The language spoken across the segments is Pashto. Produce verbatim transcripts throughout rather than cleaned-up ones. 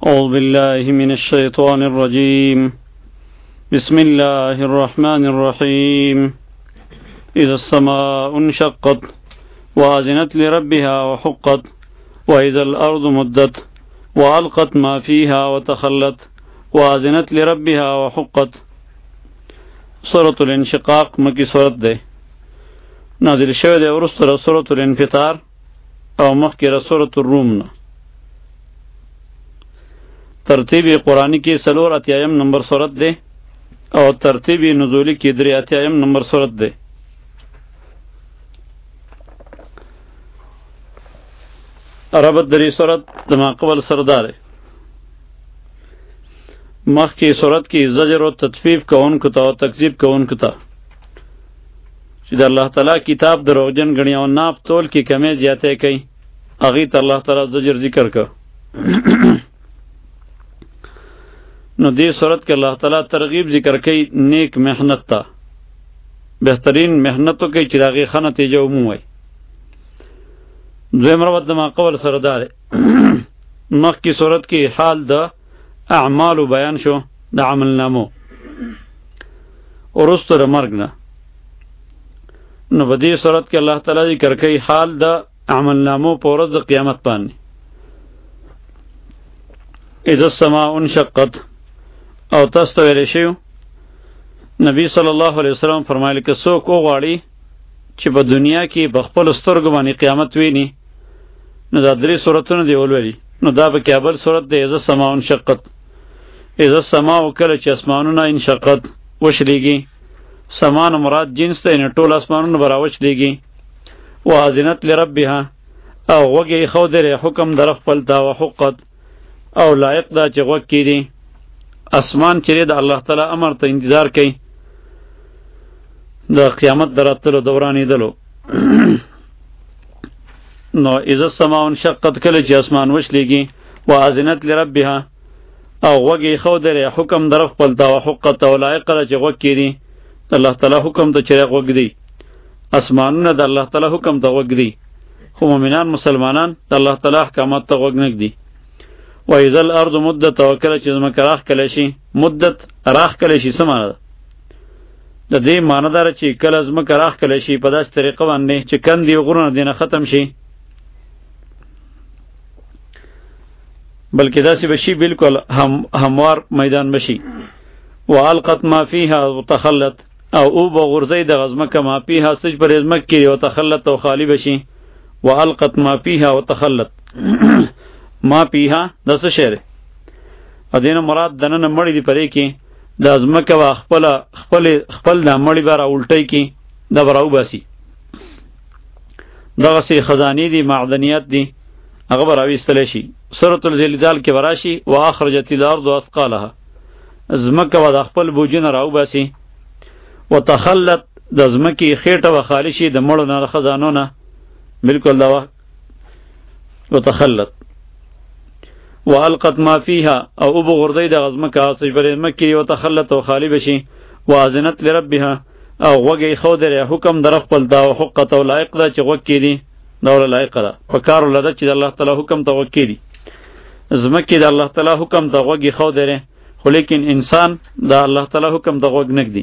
أعوذ بالله من الشيطان الرجيم. بسم الله الرحمن الرحيم. إذا السماء انشقت وأذنت لربها وحقت وإذا الأرض مدت وألقت ما فيها وتخلت وأذنت لربها وحقت. سورة الانشقاق مکی سورت ده نازل شوه ده ورستر سورة الانفطار او مخکره سورة الروم نه. ترتیب قرآنی کی سلور اتیایم نمبر سورت ده او ترتیب نزولی کی دری اتیایم نمبر سورت ده. ربط دری سورت دما قبل سرداره مخ کی صورت کی زجر و تطفیف کون کتا و تکذیب کون کتا چې د الله تعالی کتاب دروغجن غنی او ناپ تول کی کمی زیاته کوي اغه ته الله تعالی زجر ذکر کا. نو دې صورت کې الله تعالی ترغیب ذکر کوي نیک محنت ته، بهترین محنتو کوي چې راغي خنه نتیجه وموي. دویم ربط د ما قول سره دار مخ کی صورت کې حال د اعمال بیان شو د عمل نامو ورستو د مرګ نه. نو په دې صورت کې الله تعالی ذکر کوي حال د عمل نامو په ورځ د قیامت باندې. اذا السماء انشقت او تاسو ته ویل شوی نبی صلی الله علیه وسلم فرمایلی که څوک وغواړي چې په دنیا کې په خپل سترګو باندې قیامت ویني نو دا درې صورتونه دی ولولي. نو دا په کابل صورت دی اذا السماء انشقت. اذا السماء کله چې اسمانونه انشقت وشلیږي، سمان مراد جنس ته نه ټول اسمانونه براوچلیږي. واذنت لربها او وګي خو درې حکم در خپل تا وحقت او لایق دا چې وګ کړي اسمان چې د الله تعالی امر ته انتظار کوي د قیامت دراتلو دورانې دلو. نو اذا السماء انشقت کله چې اسمان وشلیږي واذنت لربها او وګي خو درې حکم در خپل تا وحقت او لایق دا چې وګ کړي الله تعالی حکم ته چې وګ دی. اسمانونه د الله تعالی حکم ته وګ دی، خو مؤمنان مسلمانان د الله تعالی احکامات ته وګ نه دی. و اذا الارض مدت وکړه چې زمکه راخ کله شي، مدت راخ کله شي سمانه ده د دې معنی دار چې کله زمکه راخ کله شي په داسې طریقه باندې چې کندې غرونه دینه ختم شي، بلکې داسې بشي بالکل هم هموار میدان بشي. والقت ما فيها وتخلت او او بغرزی د غزمکه ما فيها سج پر ازمک کړي او تخلت او خالی بشي. والقت ما فيها وتخلت ما فيها د څه شعر ا دینه مراد دنه مړی دی پرې کې د ازمکه وا خپل خپل خپل د مړی بار الټی کې د براو باسي. دغه سي خزانی دي معدنیات دي هغه براوي استل شي. سورۃ الزلزال کې وراشي واخرجت الارض اثقالها ازمکه وا د خپل بوجین راو باسي. وتخلت د ازمکی خېټه و خالی شي د مړو نه خزانو نه بالکل دا وتخلت. والقت ما فيها او ابو غردی د غزمکه سجبر مکی وتخلت او خالی بشي. واذنت لربها او وګي خو درې حکم در خپل دا حقوق او لایق دا چې وګ کړي دا ول لایق ده په کار ولدا چې الله تعالی حکم ته وګ کړي زمکه د الله تعالی حکم ته وګي خو درې، خو لیکن انسان دا الله تعالی حکم ته وګ نګدي.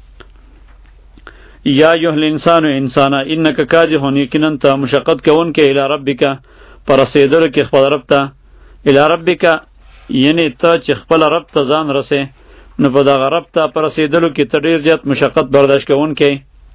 یا ایها الانسان انسانا انک کاذب یقینا ته مشقت کون کې الی ربک پر رسیدل کې خپل رب ته. الی ربک یعنی ته چې خپل رب ته ځان رسې نو په دغه رب ته پر رسیدلو کې ته ډیر زیات مشقت برداشت کون کې.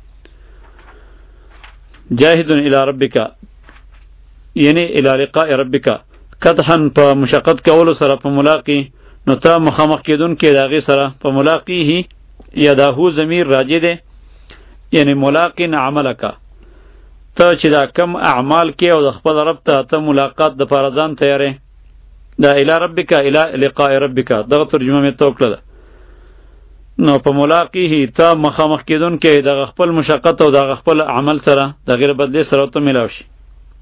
جاهد الی ربک یعنی الی لقاء ربک قدحن په مشقت کولو سره په ملاقات نو ته مخامخ کېدون کې داغه سره په ملاقات یا داهو ضمیر راجع ده یعنی ملاقین عملک ته چې دا کم اعمال کې او د خپل رب ته ته ملاقات د فرضان تیارې دا الی ربک الی لقاء ربک دغه ترجمه مې توکړه. نو په ملاقات ته مخامخ کېدون کې د خپل مشقت او د خپل عمل سره د غیر بدلی سره ته ملاوي شي.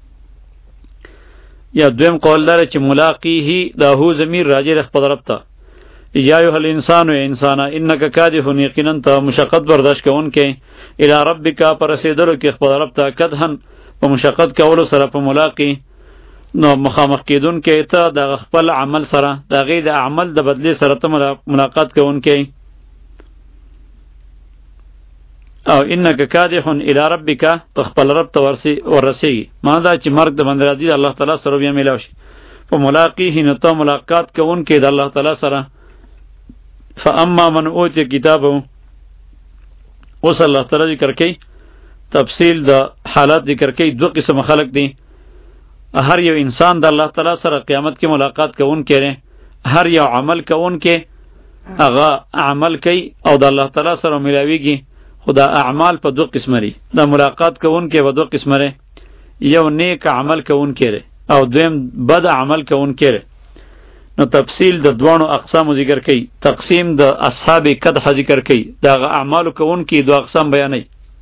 یا دویم قول دار چې ملاقات دا هو ضمیر راجع خپل رب ته. یا ایها الانسان انسانا انک کادح یقینا ته مشقت برداشت کون کې الی ربک پر رسیدلو کې خپل رب ته کدهن په مشقت کولو سره په ملاقات نو مخامخ کېدون کې ته د خپل عمل سره د هغې د عمل د بدلې سره ته ملاقات کوونکی او انک کادح الی ربک ته خپل رب ته ورسېږي معنی دا چې مرګ د بنده راځي د الله تعالی سره بیا میلاو شي په ملاقیه نو ته ملاقات کوونکی د الله تعالی سره فاما من اوتی کتابه اوس الله تعالی ذکر کوي تفصیل د حالات ذکر کوي دو قسم خلق دي هر یو انسان د الله تعالی سره قیامت کې ملاقات کوونکی دی هر یو عمل کوونکی هغه عمل کوي او د الله تعالی سره ملاویږي خو دا اعمال په دو قسمه دي د ملاقات کوونکی په دو قسمه دی یو نیک عمل کوونکی دی او دویم بد عمل کوونکی دی نو تفصیل د دوانو اقسام ذکر کوي تقسیم د اصحاب کدح ذکر کوي دا اعمال کوونکی دو اقسام بیانوي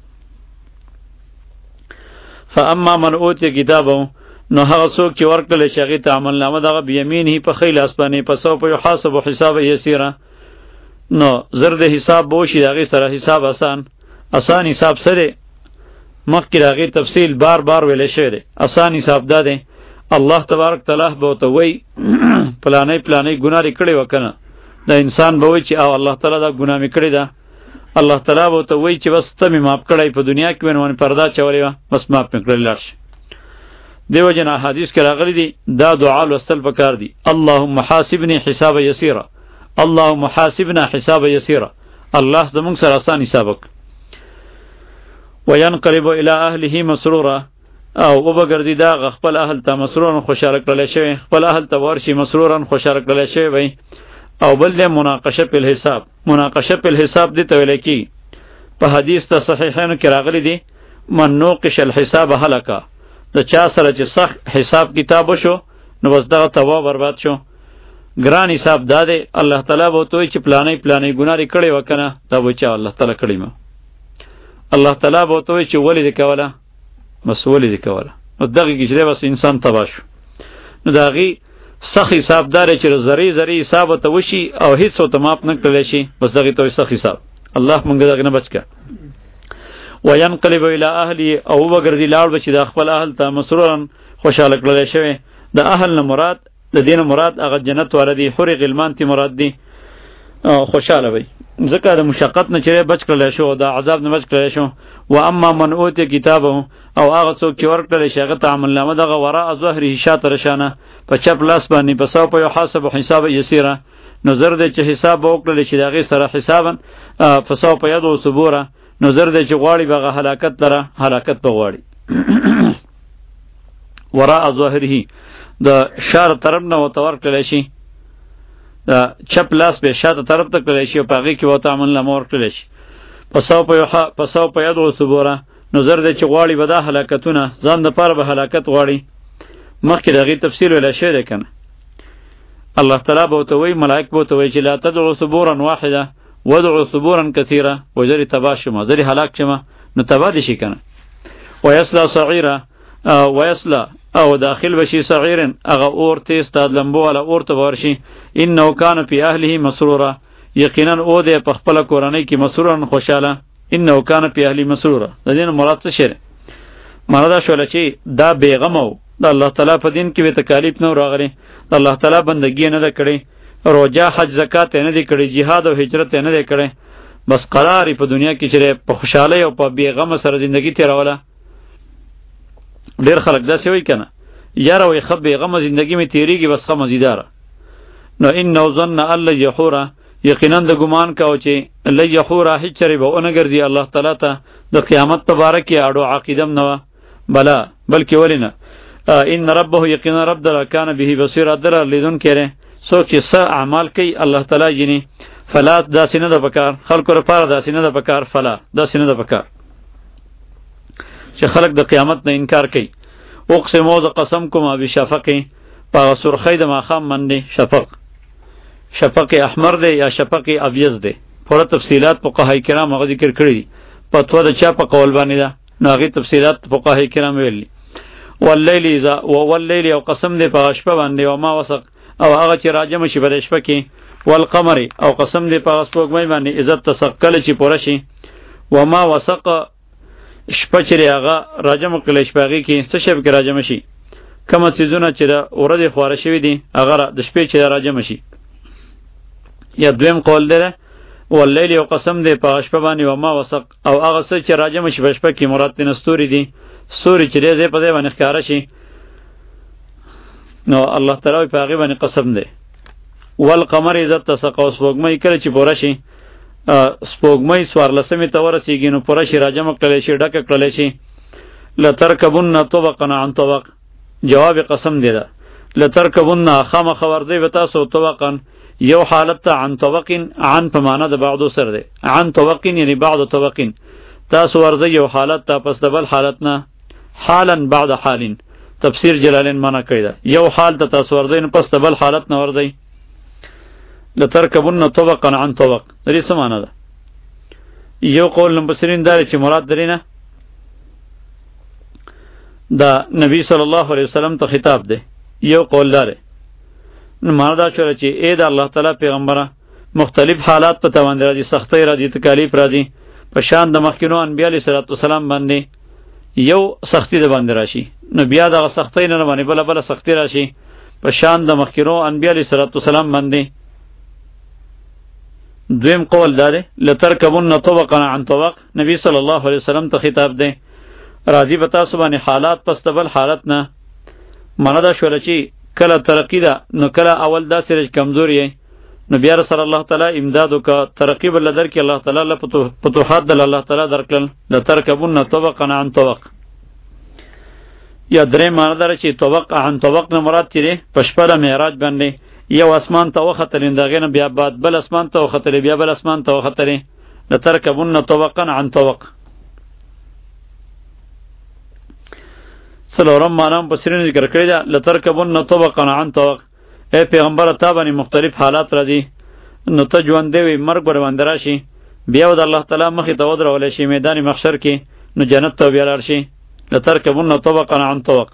فاما من اوتی کتابه نو هغه څوک چې ورکړل شي هغې ته عملنامه دغه بیمینه په ښی لاس باندې فسوف یحاسب حسابا یسیرا نو زر د حساب به وشي د هغې سره حساب آسان آسان حساب څه دی مخکې د هغې تفصیل بار بار ویلی شوی دی آسان حساب دا دی الله تبارک تعالی به ورته وایي پلانی پلانی ګناه دې کړې وه که نه د انسان به وایي چې او الله تعالی دا ګناه مې کړې ده الله تعالی به ورته وایي چې بس ته مې معاف کړی په دنیا کې مې باندې پرده اچولې وه بس معاف مې کړی لاړ شي دیو جن حدیث کې راغلی دی دا دعا لوستل پکار دی اللهم حاسبنی حساب یسیرا اللهم حاسبنا حساب یسیرا الله زمونږ سره آسان حساب وکړي وینقلب الی اهله مسرورا او وبګرځي دا خپل اهل ته مسرورا خوشاله کړلی شوی خپل اهل ته ورشي مسرورا خوشاله کړلی شوی وي او بل دی مناقشه په الحساب مناقشه په الحساب دی ته ویل کېږي په حدیث ته صحیحینو کې راغلی دی من نوقش الحساب هلکه د چا سره چې سخت حساب کتاب وشو نو بس دغه تباه برباد شو ګران حساب دا دی الله تعالی به ورته وایي چې پلانی پلانی ګناه دې کړې وه که نه تا به چا الله تعالی کړې مه الله تعالی به ورته وایي چې ولې دې کوله بس ولې دې کوله نو دغې کې چې دی بس انسان تباه شو نو د هغې سخت حساب دا دی چې زرې زرې حساب ورته وشي او هېڅ ورته معاف نه کړلی شي بس دغې ته وایي سخت حساب الله موږ دغې نه بچ کړه وینقلب الی اهلی او وګرځي لاړ به چې د خپل اهل ته مسرورا خوشحاله کړلی شوی د اهل نه مراد د دې نه مراد هغه جنت والا دي حور غلمان تی مراد دي خوشحاله وي ځکه د مشقت نه چې بچ کړلی شو د عذاب نه بچ کړلی شو و اما من اوتی کتابه او هغه څوک چې ورکړلی شي هغه ته عملنامه دغه وراء ظهره شاته رشانه په چپ لاس باندې فسوف یحاسب حسابا یسیرا نو زر دی چې حساب به وکړلی شي د هغې سره حسابا فسوف یدعو ثبورا نو زر دی چې غواړي به هغه هلاکت لره هلاکت به غواړي وراء ظهره د شار طرف نه ورته ورکړلی شي د چپ لاس به شاته طرف ته کړلی شي او په هغې کې ورته عملنامه ورکړلی شي فسوف یدعو ثبورا نو زر دی چې غواړي به دا هلاکتونه ځان دپاره به هلاکت غواړي مخکې د هغې تفصیل ویلی شوی دی که نه الله تعالی به ورته وایي ملایک به ورته وایي چې لا تدعو ثبورا واحده ودعو ثبورا کثیره و زری تباه شما زری هلاک شما نو تباه دي شي کنه ویسلا صغیره ویسلا او داخل بشي صغیرن اغه اور تیز تا لمبو والا اور ته ورشي انه کان فی اهله مسرورا یقینا او د په خپل کورنۍ کې مسرورن خوشاله انه کان فی اهله مسرورا د دې مراد څه شی مراد شول چې دا بیغم او د الله تعالی په دین کې به تکالیف نه راغلي د الله تعالی بندگی نه کړي روجا حج زکات نه دی کړی jihad او هجرت نه دی کړی بس قراری په دنیا کې چې په خوشاله او په بیغم سره ژوندۍ تیروله ډیر خلک داسې وایي کنه یاره وای خو بیغم ژوندۍ می تیریږي بس خو مزیداره نو انه ظن الله یحوره یقینا د ګمان کاو چې الله یحوره هیڅ چری به اون ګرځي الله تعالی ته د قیامت تبارک اړو عقیدم نه بلا بلکې ولینه ان ربه یقینا رب در کان به بصیر در لیدون کړي څوک چې څه اعمال کوي الله تعالی یې فلا داسې نه ده پکار خلکو لپاره داسې نه ده پکار فلا داسې نه ده پکار چې خلک د قیامت نه انکار کوي اقسم او قسم کوم بشفق په سرخی د ماښام باندې شفق شفق احمر دی یا شفق ابیض دی پوره تفصیلات فقهای کرام هغه ذکر کړي دي فتوا د چا په قول باندې ده نو هغې تفصیلات فقهای کرام ویلي واللیل اذا واللیل او قسم دی په شپه باندې او ما وسق او هغه چې راجم شي په شپه کې والقمر او قسم دی په سپوږمۍ باندې عزت تسقل چې پوره شي و ما وسق شپه چې هغه راجم کله شپه کې څه شپ کې راجم شي کومه څیزونه چې د ورځې خواره شوي دي هغه د شپې چې راجمع شي. یا دویم قول دی واللیل یو قسم دی په شپه باندې وما وسق، او هغه څه چې راجمع شي په شپه کې مراد ترې ستوري دي، ستوري چې دی ځای په ځای باندې ښکاره شي نو الله تعالی په هغې باندې قسم دی. والقمر اذا اتسق، او سپوږمۍ کله چې پوره شي، سپوږمۍ څوارلسمې ته ورسېږي نو پوره شي، راجمع کړلی شي، ډکه کړلی شي. لترکبن طبقا عن طبق، جواب قسم دی ده. لترکبن خامخا ورځئ به تاسو طبقا یو حالت ته، عن طبقین، عن په معنا د بعضو سره دی، عن طبقین یعنی بعض طبقین، تاسو ورځئ یو حالت ته پس د بل حالت نه، حالا بعد حالین، تفسیر جلالین معنا کړی ده، یو حال ته تاسو ورځئ نو پس د بل حالت نه ورځئ. لترکبن طبقا عن طبق دې څه معنا ده؟ یو قول مفسرین دا چې مراد درې نه دا نبی صلی الله علیه وسلم ته خطاب دی، یو قول داره نو معنا دا شوه چې اے د الله تعالی پیغمبره مختلف حالات په تاوان راځي، سختۍ راځي، تکالیف راځي، په شان د مخکینو انبیاء علیه السلام باندې یو سختی د باندې راشي نو بیا دغه سختۍ نه باندې بله بله سختی راشي په شان د مخکینو انبیاء علیه السلام باندې. دویم قول داره لترکبن طبقا عن طبق، نبی صلی الله علیه وسلم ته خطاب دی، راځي به تاسو باندې حالات پس د بل حالت نه. معنا دا شوله چې کله ترقی ده نو کله اول داسې رج کمزوری یې نو بیا رسول الله تعالی امداد وکړه، ترقی به لدر کې الله تعالی له فتوحات د الله تعالی درکړل. لترکبن طبقا عن طبق. یا درې معنا دا چې طبق عن طبق نه مراد چې په شپه د معراج باندې یو اسمان ته وختلین، دغې نه بیا بعد بل اسمان ته وختلې، بیا بل اسمان ته وختلې. لترکبن طبقا عن طبق. څلورم معنا هم مفسرینو ذکر کړې ده لترکبن طبقا عن طبق، ای پیغمبره تا باندې مختلف حالات راځي نو ته ژوندی وي، مرګ به باندې راشي، بیا به د الله تعالی مخې ته ودرولی شي میدان محشر کې نو جنت ته بیا لاړ شي. لترکبن طبقا عن طبق.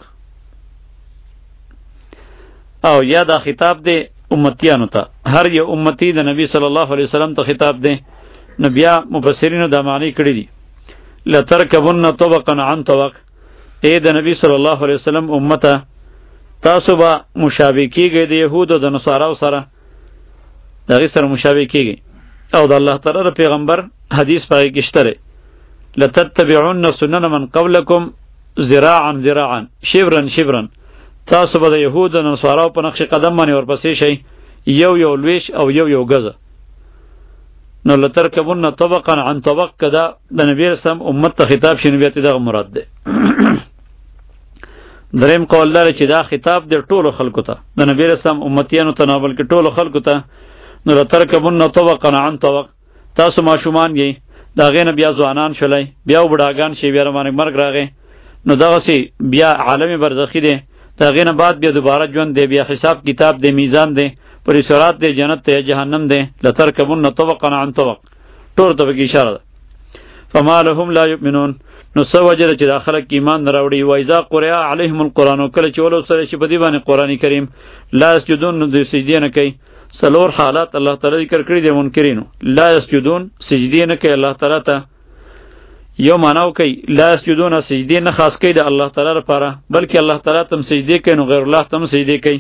او یا دا خطاب دی امتیانو ته، هر یو امتی د نبی صلی الله علیه وسلم ته خطاب دی نو بیا مفسرینو دا معنی کړی دي لترکبن طبقا عن طبق، ای د نبی صلی الله علیه وسلم امته تاسو به مشابه کیږئ د یهودو د نصاراو سره، د هغې سره مشابه کیږئ. او د الله تعالی د پیغمبر حدیث په هغې کې شته دی لتتبعن سنن من قبلکم ذراعا ذراعا شبرا شبرا، تاسو به د یهودو د نصاراو په نقش قدم باندې ورپسې شئ یو یو لویش او یو یو ګزه. نو لترکبن طبقا عن طبق کدا د نبی رسم امت ته خطاب شي نو بیا دغه مراد دی. دریم قول لري چې دا خطاب د ټولو خلکو ته، د نبی رسم امتیانو ته نه بلکې ټولو خلکو ته. نو لترکبن طبقا عن طبق، تاسو ماشومان یې، د هغې نه بیا ځوانان شولی، بیا بوډاګان شي، بیا باندې مرګ راغی نو دغسې بیا عالم برزخي دی، د هغې نه بعد بیا دوباره ژوند دی، بیا حساب کتاب دی، میزان دی، پر صراط دی، جنت دی، جهنم دی. لترکبن طبقا عن طبق ټول ته پکې اشاره ده. فما لهم لا یؤمنون، نو څه وجه ده چې دا خلک ایمان نه راوړي. واذا قرئ علیهم القرآن، کله چې ولوستل شي په دې باندې قرآن کریم، لا یسجدون، نو دوی سجدې نه کوي. څلور حالات الله تعالی ذکر کړي دي منکرینو، لا یسجدون سجدې نه کوي الله تعالی ته. یو معنا کوي لا یسجدون سجدې نه خاص کوي د الله تعالی لپاره، بلکې الله تعالی ته سجدې کوي نو غیر الله ته سجدې کوي.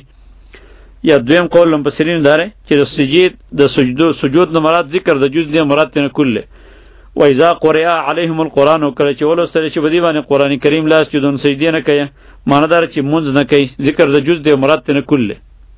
یا دویم قول مفسرین داره چې د سجود د سجدو سجود نه مراد ذکر د جز دی، مراد نه کله. و اذا قرئ علیهم القرآن، کله چې ولوستل شي په دې باندې قرآن کریم لا یسجدون سجدې نه کوي، معنا دار چې مونږ نه کوي، ذکر د جز دی، مراد نه کله.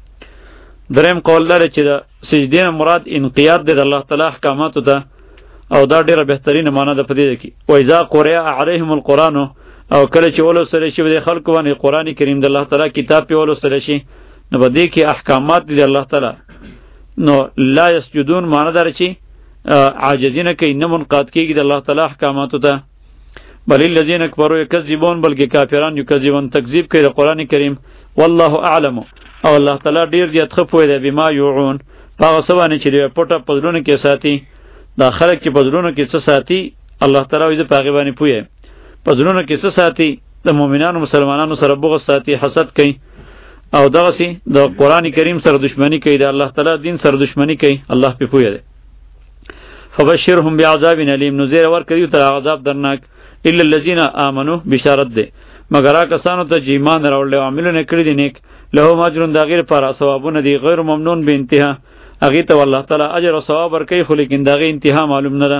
دریم قول داره چې د سجدې نه مراد انقیاد دی د الله تعالی احکاماتو ته، او دا ډیره بهترینه معنا ده په دې کې. و اذا قرئ علیهم القرآن، او کله چې ولوستل شي په خلکو باندې قرآن کریم د الله تعالی کتاب په ولوستل شي نو په دې کې احکامات دي د الله تعالی، نو لا یسجدون معنا دار چې عاجزی نه کوي، نه منقاد کېږي د الله تعالی احکاماتو ته. بل الذین کفروا یکذبون، بلکې کافران یکذبون تکذیب کوي د قرآن کریم. والله اعلم، او الله تعالی ډیر زیات ښه پوهه دی بما یوعون، په هغه څه باندې چې دوی پټه په زړونو کې ساتي. دا خلک چې په زړونو کې څه ساتي الله تعالی وایي زه په هغې باندې پوهه یم. په زړونو کې څه ساتي؟ د مؤمنانو مسلمانانو سره بغض ساتي، حسد کوي، او دغسی د قرآن کریم سره دشمنی کوي، د الله تعالی دین سره دشمنی کوي، الله په پوهه دی. فبشرهم بعذاب علیم، نو زیر ورکړي ته عذاب درناک. الا الذين امنوا بشارت ده، مگر هغه کسانو ته چې ایمان راوړل او عملونه کړي دي نیک لهم اجر د غیر پر ثوابونه دي غیر ممنون به انتها هغه ته الله تعالی اجر او ثواب ورکوي خو لیکن دغه انتها معلوم نه ده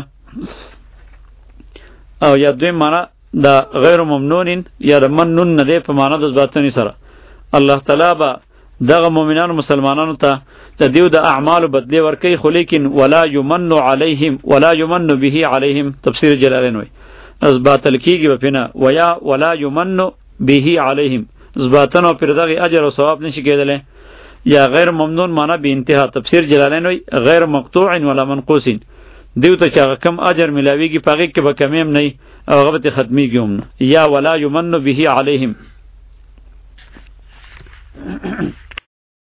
او یا دوی معنا دا غیر ممنون یا د منون نه دی په معنا د ذاتنی سره الله تعالی با دغه مؤمنانو مسلمانانو ته د دیو د اعمال بدلی ورکوي خو لیکن ولا یمن علیهم ولا یمن به علیهم تفسیر جلالین وای از باطل کیږي په نه ویا ولا یمن به علیهم زباتن او پر دغه اجر او ثواب نشي کېدلی یا غیر ممنون معنا به انتها تفسیر جلالین وای غیر مقطوع ولا منقوص دیو ته چې کم اجر ملاویږي پغې کې به کمیم نه او هغه به ختمیږي هم یا ولا یمن به علیهم